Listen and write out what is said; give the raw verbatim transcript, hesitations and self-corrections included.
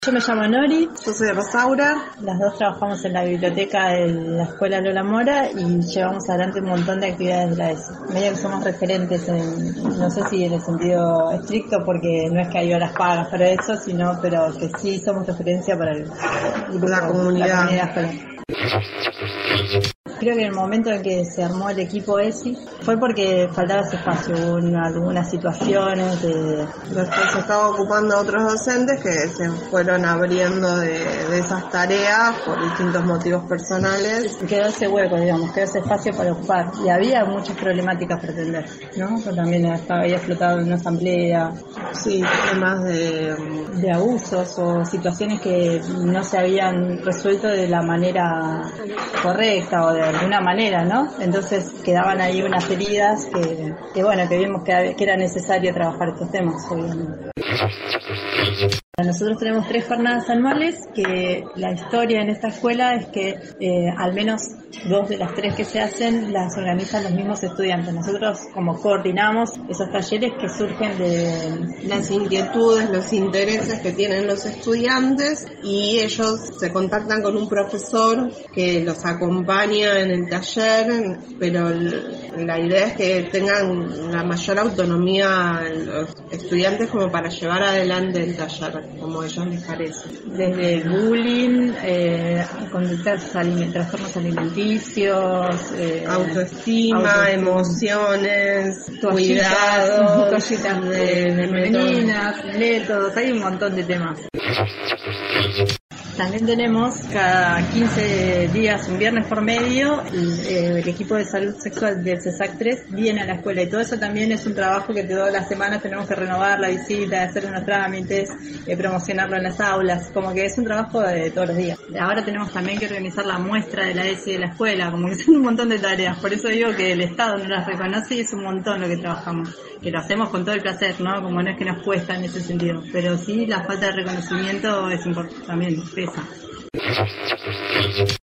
Yo me llamo Nori. Yo soy Rosaura. Las dos trabajamos en la biblioteca de la Escuela Lola Mora y llevamos adelante un montón de actividades de la ESI. Medio que somos referentes, en, no sé si en el sentido estricto, porque no es que hay horas pagas para eso, sino pero que sí somos referencia para el, el la comunidad. La comunidad escolar. Creo que en el momento en que se armó el equipo ESI fue porque faltaba ese espacio, hubo algunas situaciones de... Después se estaba ocupando otros docentes que se fueron abriendo de, de esas tareas por distintos motivos personales. Quedó ese hueco, digamos, quedó ese espacio para ocupar. Y había muchas problemáticas para atender, ¿no? Pero también estaba, había explotado en una asamblea. Sí, temas de... de abusos o situaciones que no se habían resuelto de la manera correcta o de alguna manera, ¿no? Entonces quedaban ahí unas heridas que, que bueno, que vimos que, que era necesario trabajar estos temas, obviamente. Nosotros tenemos tres jornadas anuales, que la historia en esta escuela es que eh, al menos dos de las tres que se hacen las organizan los mismos estudiantes. Nosotros como coordinamos esos talleres que surgen de las inquietudes, los intereses que tienen los estudiantes, y ellos se contactan con un profesor que los acompaña en el taller, pero la idea es que tengan la mayor autonomía los estudiantes como para llevar adelante el taller como a ellos les parece. Desde bullying, eh, conductas aliment- trastornos alimenticios, eh, autoestima, autoestima, emociones, toallitas, cuidados, toallitas de, de femeninas, métodos, hay un montón de temas. También tenemos cada quince días, un viernes por medio, el, eh, el equipo de salud sexual del CESAC tres viene a la escuela, y todo eso también es un trabajo que todas las semanas tenemos que renovar la visita, hacer unos trámites, eh, promocionarlo en las aulas, como que es un trabajo de todos los días. Ahora tenemos también que organizar la muestra de la ESI de la escuela, como que son un montón de tareas, por eso digo que el Estado no las reconoce y es un montón lo que trabajamos, que lo hacemos con todo el placer, ¿no? Como no es que nos cuesta en ese sentido, pero sí la falta de reconocimiento es importante, también pesa.